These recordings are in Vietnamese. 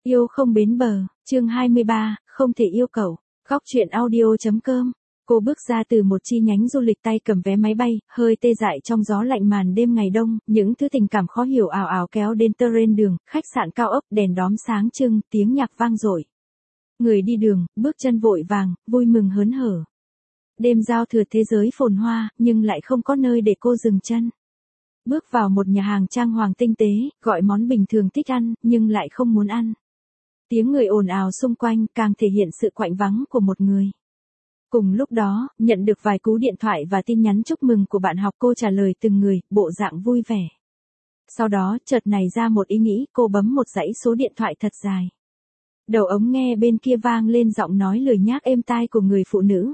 Yêu không bến bờ, chương 23, không thể yêu cậu. Góc truyện audio.com. Cô bước ra từ một chi nhánh du lịch tay cầm vé máy bay, hơi tê dại trong gió lạnh màn đêm ngày đông, những thứ tình cảm khó hiểu ào ào kéo đến terrain đường, khách sạn cao ốc, đèn đóm sáng trưng, tiếng nhạc vang dội. Người đi đường, bước chân vội vàng, vui mừng hớn hở. Đêm giao thừa thế giới phồn hoa, nhưng lại không có nơi để cô dừng chân. Bước vào một nhà hàng trang hoàng tinh tế, gọi món bình thường thích ăn, nhưng lại không muốn ăn. Tiếng người ồn ào xung quanh càng thể hiện sự quạnh vắng của một người. Cùng lúc đó, nhận được vài cú điện thoại và tin nhắn chúc mừng của bạn học, cô trả lời từng người, bộ dạng vui vẻ. Sau đó, chợt nảy ra một ý nghĩ, cô bấm một dãy số điện thoại thật dài. Đầu ống nghe bên kia vang lên giọng nói lười nhác êm tai của người phụ nữ.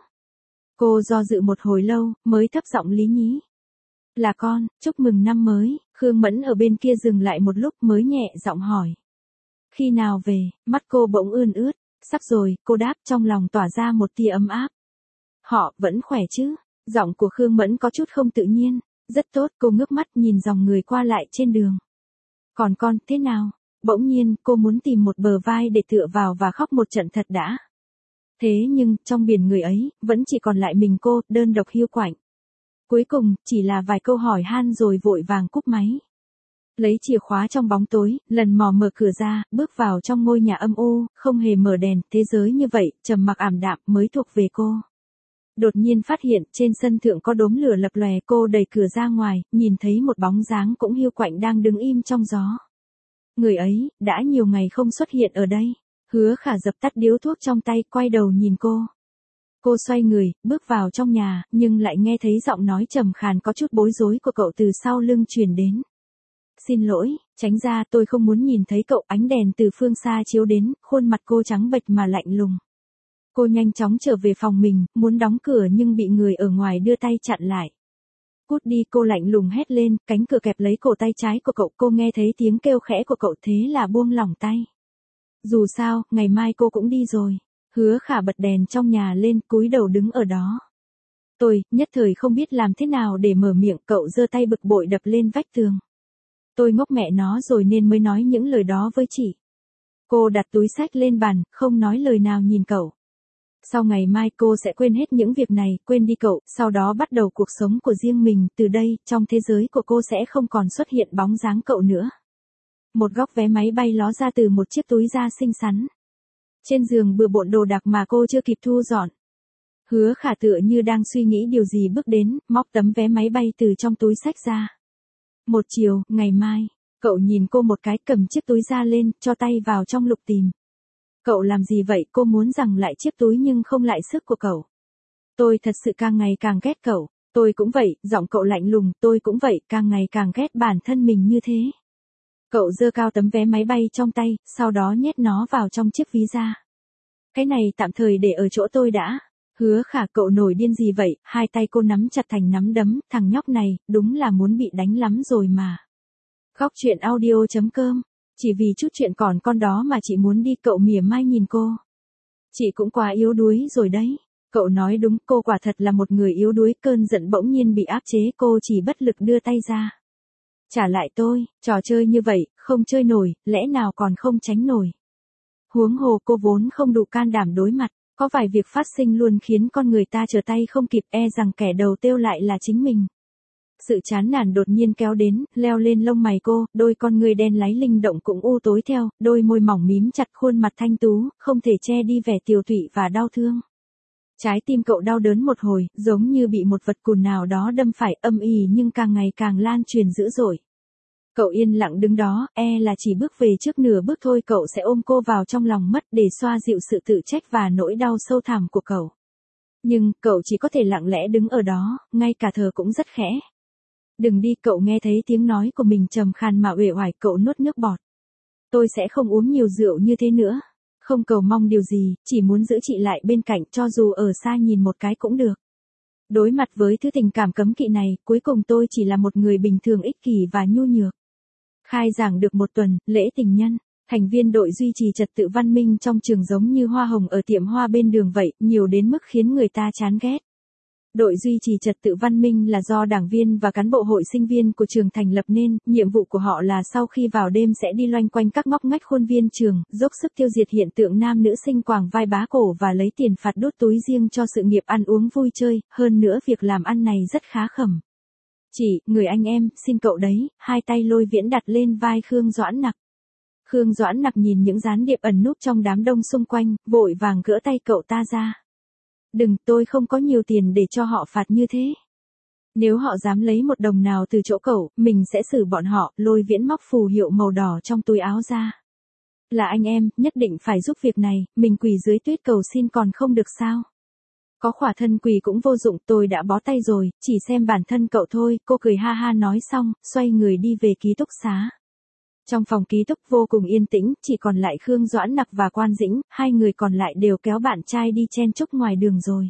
Cô do dự một hồi lâu, mới thấp giọng lý nhí. Là con, chúc mừng năm mới. Khương Mẫn ở bên kia dừng lại một lúc mới nhẹ giọng hỏi. Khi nào về? Mắt cô bỗng ươn ướt. Sắp rồi, cô đáp, trong lòng tỏa ra một tia ấm áp. Họ vẫn khỏe chứ? Giọng của Khương Mẫn có chút không tự nhiên. Rất tốt, cô ngước mắt nhìn dòng người qua lại trên đường. Còn con, thế nào? Bỗng nhiên, cô muốn tìm một bờ vai để tựa vào và khóc một trận thật đã. Thế nhưng, trong biển người ấy, vẫn chỉ còn lại mình cô, đơn độc hiu quạnh. Cuối cùng, chỉ là vài câu hỏi han rồi vội vàng cúp máy. Lấy chìa khóa trong bóng tối, lần mò mở cửa ra, bước vào trong ngôi nhà âm u, không hề mở đèn, thế giới như vậy, trầm mặc ảm đạm mới thuộc về cô. Đột nhiên phát hiện, trên sân thượng có đốm lửa lập lòe, cô đẩy cửa ra ngoài, nhìn thấy một bóng dáng cũng hiu quạnh đang đứng im trong gió. Người ấy, đã nhiều ngày không xuất hiện ở đây. Hứa Khả dập tắt điếu thuốc trong tay, quay đầu nhìn cô. Cô xoay người, bước vào trong nhà, nhưng lại nghe thấy giọng nói trầm khàn có chút bối rối của cậu từ sau lưng truyền đến. Xin lỗi, tránh ra, tôi không muốn nhìn thấy cậu. Ánh đèn từ phương xa chiếu đến, khuôn mặt cô trắng bệch mà lạnh lùng. Cô nhanh chóng trở về phòng mình, muốn đóng cửa nhưng bị người ở ngoài đưa tay chặn lại. Cút đi, cô lạnh lùng hét lên, cánh cửa kẹp lấy cổ tay trái của cậu. Cô nghe thấy tiếng kêu khẽ của cậu, thế là buông lỏng tay. Dù sao, ngày mai cô cũng đi rồi. Hứa Khả bật đèn trong nhà lên, cúi đầu đứng ở đó. Tôi, nhất thời không biết làm thế nào để mở miệng, cậu giơ tay bực bội đập lên vách tường. Tôi ngốc mẹ nó rồi nên mới nói những lời đó với chị. Cô đặt túi xách lên bàn, không nói lời nào nhìn cậu. Sau ngày mai cô sẽ quên hết những việc này, quên đi cậu, sau đó bắt đầu cuộc sống của riêng mình, từ đây, trong thế giới của cô sẽ không còn xuất hiện bóng dáng cậu nữa. Một góc vé máy bay ló ra từ một chiếc túi da xinh xắn. Trên giường bừa bộn đồ đạc mà cô chưa kịp thu dọn. Hứa Khả tựa như đang suy nghĩ điều gì bước đến, móc tấm vé máy bay từ trong túi xách ra. Một chiều, ngày mai, cậu nhìn cô một cái, cầm chiếc túi da lên, cho tay vào trong lục tìm. Cậu làm gì vậy? Cô muốn giằng lại chiếc túi nhưng không lại sức của cậu. Tôi thật sự càng ngày càng ghét cậu. Tôi cũng vậy, giọng cậu lạnh lùng, tôi cũng vậy, càng ngày càng ghét bản thân mình như thế. Cậu giơ cao tấm vé máy bay trong tay, sau đó nhét nó vào trong chiếc ví da. Cái này tạm thời để ở chỗ tôi đã. Hứa Khả, cậu nổi điên gì vậy? Hai tay cô nắm chặt thành nắm đấm, thằng nhóc này, đúng là muốn bị đánh lắm rồi mà. Góc truyện audio.com. Chỉ vì chút chuyện còn con đó mà chị muốn đi, cậu mỉa mai nhìn cô. Chị cũng quá yếu đuối rồi đấy. Cậu nói đúng, cô quả thật là một người yếu đuối, cơn giận bỗng nhiên bị áp chế, cô chỉ bất lực đưa tay ra. Trả lại tôi, trò chơi như vậy, không chơi nổi, lẽ nào còn không tránh nổi. Huống hồ cô vốn không đủ can đảm đối mặt, có vài việc phát sinh luôn khiến con người ta trở tay không kịp, e rằng kẻ đầu tiêu lại là chính mình. Sự chán nản đột nhiên kéo đến, leo lên lông mày cô, đôi con người đen láy linh động cũng u tối theo, đôi môi mỏng mím chặt, khuôn mặt thanh tú, không thể che đi vẻ tiều tụy và đau thương. Trái tim cậu đau đớn một hồi, giống như bị một vật cùn nào đó đâm phải, âm ỉ nhưng càng ngày càng lan truyền dữ dội. Cậu yên lặng đứng đó, e là chỉ bước về trước nửa bước thôi cậu sẽ ôm cô vào trong lòng mất để xoa dịu sự tự trách và nỗi đau sâu thẳm của cậu. Nhưng, cậu chỉ có thể lặng lẽ đứng ở đó, ngay cả thở cũng rất khẽ. Đừng đi, cậu nghe thấy tiếng nói của mình trầm khàn mà uể oải, cậu nuốt nước bọt. Tôi sẽ không uống nhiều rượu như thế nữa. Không cầu mong điều gì, chỉ muốn giữ chị lại bên cạnh, cho dù ở xa nhìn một cái cũng được. Đối mặt với thứ tình cảm cấm kỵ này, cuối cùng tôi chỉ là một người bình thường ích kỷ và nhu nhược. Khai giảng được một tuần, lễ tình nhân, thành viên đội duy trì trật tự văn minh trong trường giống như hoa hồng ở tiệm hoa bên đường vậy, nhiều đến mức khiến người ta chán ghét. Đội duy trì trật tự văn minh là do đảng viên và cán bộ hội sinh viên của trường thành lập nên, nhiệm vụ của họ là sau khi vào đêm sẽ đi loanh quanh các ngóc ngách khuôn viên trường, dốc sức tiêu diệt hiện tượng nam nữ sinh quàng vai bá cổ và lấy tiền phạt đút túi riêng cho sự nghiệp ăn uống vui chơi, hơn nữa việc làm ăn này rất khá khẩm. Chị, người anh em, xin cậu đấy, hai tay Lôi Viễn đặt lên vai Khương Doãn Nặc. Khương Doãn Nặc nhìn những gián điệp ẩn núp trong đám đông xung quanh, vội vàng gỡ tay cậu ta ra. Đừng, tôi không có nhiều tiền để cho họ phạt như thế. Nếu họ dám lấy một đồng nào từ chỗ cậu, mình sẽ xử bọn họ. Lôi Viễn móc phù hiệu màu đỏ trong túi áo ra. Là anh em, nhất định phải giúp việc này, mình quỳ dưới tuyết cầu xin còn không được sao? Có khỏa thân quỳ cũng vô dụng, tôi đã bó tay rồi, chỉ xem bản thân cậu thôi. Cô cười ha ha nói xong, xoay người đi về ký túc xá. Trong phòng ký túc vô cùng yên tĩnh, chỉ còn lại Khương Doãn Nặc và Quan Dĩnh, hai người còn lại đều kéo bạn trai đi chen chúc ngoài đường rồi.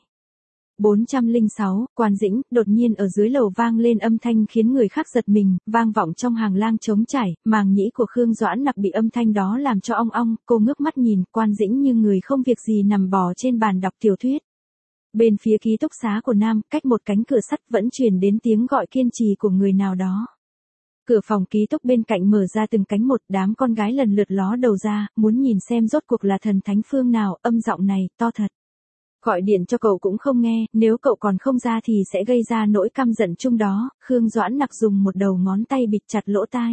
406, Quan Dĩnh, đột nhiên ở dưới lầu vang lên âm thanh khiến người khác giật mình, vang vọng trong hàng lang trống trải, màng nhĩ của Khương Doãn Nặc bị âm thanh đó làm cho ong ong, cô ngước mắt nhìn, Quan Dĩnh như người không việc gì nằm bò trên bàn đọc tiểu thuyết. Bên phía ký túc xá của Nam, cách một cánh cửa sắt vẫn truyền đến tiếng gọi kiên trì của người nào đó. Cửa phòng ký túc bên cạnh mở ra từng cánh một, đám con gái lần lượt ló đầu ra, muốn nhìn xem rốt cuộc là thần thánh phương nào, âm giọng này, to thật. Gọi điện cho cậu cũng không nghe, nếu cậu còn không ra thì sẽ gây ra nỗi căm giận chung đó. Khương Doãn Nặc dùng một đầu ngón tay bịt chặt lỗ tai.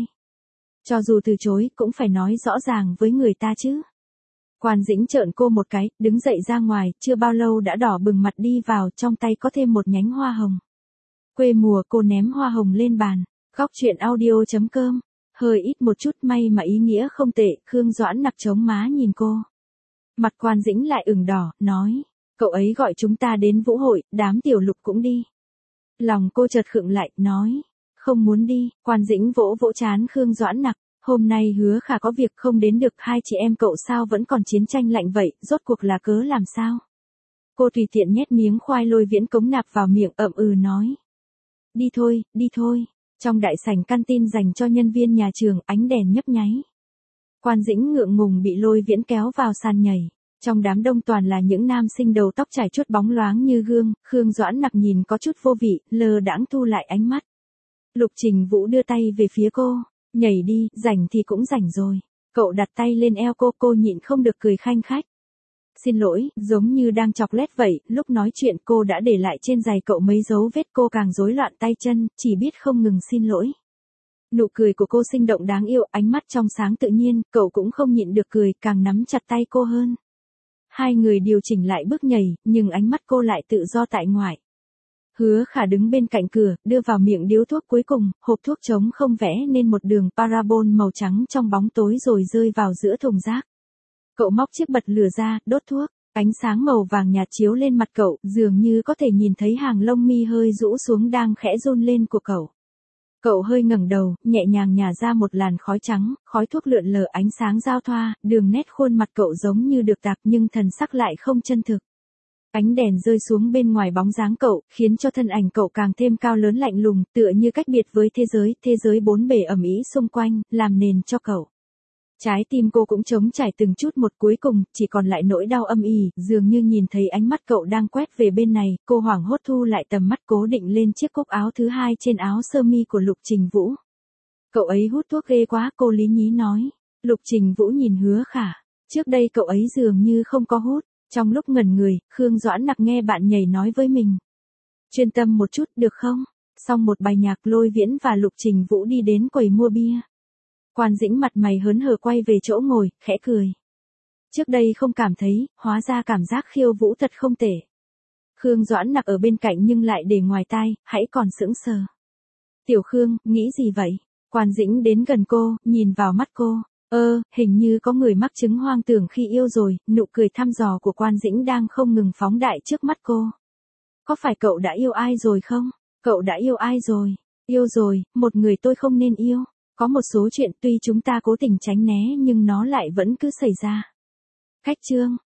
Cho dù từ chối, cũng phải nói rõ ràng với người ta chứ. Quan Dĩnh trợn cô một cái, đứng dậy ra ngoài, chưa bao lâu đã đỏ bừng mặt đi vào, trong tay có thêm một nhánh hoa hồng. Quê mùa, cô ném hoa hồng lên bàn. Góc chuyện audio.com. Hơi ít một chút may mà ý nghĩa không tệ, Khương Doãn Nặc chống má nhìn cô. Mặt Quan Dĩnh lại ửng đỏ, nói. Cậu ấy gọi chúng ta đến vũ hội, đám tiểu lục cũng đi. Lòng cô chợt khựng lại, nói. Không muốn đi, Quan Dĩnh vỗ vỗ trán Khương Doãn Nặc. Hôm nay Hứa Khả có việc không đến được, hai chị em cậu sao vẫn còn chiến tranh lạnh vậy, rốt cuộc là cớ làm sao? Cô tùy tiện nhét miếng khoai Lôi Viễn cống nạp vào miệng, ậm ừ nói. Đi thôi, đi thôi. Trong đại sảnh canteen dành cho nhân viên nhà trường, ánh đèn nhấp nháy. Quan Dĩnh ngượng ngùng bị Lôi Viễn kéo vào sàn nhảy. Trong đám đông toàn là những nam sinh đầu tóc trải chuốt bóng loáng như gương, Khương Doãn Nặc nhìn có chút vô vị, lơ đãng thu lại ánh mắt. Lục Trình Vũ đưa tay về phía cô, nhảy đi, rảnh thì cũng rảnh rồi. Cậu đặt tay lên eo cô nhịn không được cười khanh khách. Xin lỗi, giống như đang chọc lét vậy, lúc nói chuyện cô đã để lại trên giày cậu mấy dấu vết, cô càng rối loạn tay chân, chỉ biết không ngừng xin lỗi. Nụ cười của cô sinh động đáng yêu, ánh mắt trong sáng tự nhiên, cậu cũng không nhịn được cười, càng nắm chặt tay cô hơn. Hai người điều chỉnh lại bước nhảy, nhưng ánh mắt cô lại tự do tại ngoại. Hứa Khả đứng bên cạnh cửa, đưa vào miệng điếu thuốc cuối cùng, hộp thuốc trống không vẽ nên một đường parabol màu trắng trong bóng tối rồi rơi vào giữa thùng rác. Cậu móc chiếc bật lửa ra, đốt thuốc, ánh sáng màu vàng nhạt chiếu lên mặt cậu, dường như có thể nhìn thấy hàng lông mi hơi rũ xuống đang khẽ run lên của cậu. Cậu hơi ngẩng đầu, nhẹ nhàng nhả ra một làn khói trắng, khói thuốc lượn lờ ánh sáng giao thoa, đường nét khuôn mặt cậu giống như được tạc nhưng thần sắc lại không chân thực. Ánh đèn rơi xuống bên ngoài bóng dáng cậu, khiến cho thân ảnh cậu càng thêm cao lớn lạnh lùng, tựa như cách biệt với thế giới bốn bề ầm ĩ xung quanh, làm nền cho cậu. Trái tim cô cũng trống trải từng chút một, cuối cùng, chỉ còn lại nỗi đau âm ỉ, dường như nhìn thấy ánh mắt cậu đang quét về bên này, cô hoảng hốt thu lại tầm mắt cố định lên chiếc cúc áo thứ hai trên áo sơ mi của Lục Trình Vũ. Cậu ấy hút thuốc ghê quá, cô lý nhí nói. Lục Trình Vũ nhìn Hứa Khả, trước đây cậu ấy dường như không có hút. Trong lúc ngẩn người, Khương Doãn Nặc nghe bạn nhảy nói với mình. Chuyên tâm một chút, được không? Xong một bài nhạc, Lôi Viễn và Lục Trình Vũ đi đến quầy mua bia. Quan Dĩnh mặt mày hớn hở quay về chỗ ngồi, khẽ cười. Trước đây không cảm thấy, hóa ra cảm giác khiêu vũ thật không tệ. Khương Doãn Nặc ở bên cạnh nhưng lại để ngoài tai, hãy còn sững sờ. Tiểu Khương, nghĩ gì vậy? Quan Dĩnh đến gần cô, nhìn vào mắt cô. Hình như có người mắc chứng hoang tưởng khi yêu rồi, nụ cười thăm dò của Quan Dĩnh đang không ngừng phóng đại trước mắt cô. Có phải cậu đã yêu ai rồi không? Cậu đã yêu ai rồi? Yêu rồi, một người tôi không nên yêu. Có một số chuyện tuy chúng ta cố tình tránh né nhưng nó lại vẫn cứ xảy ra. Cách chương.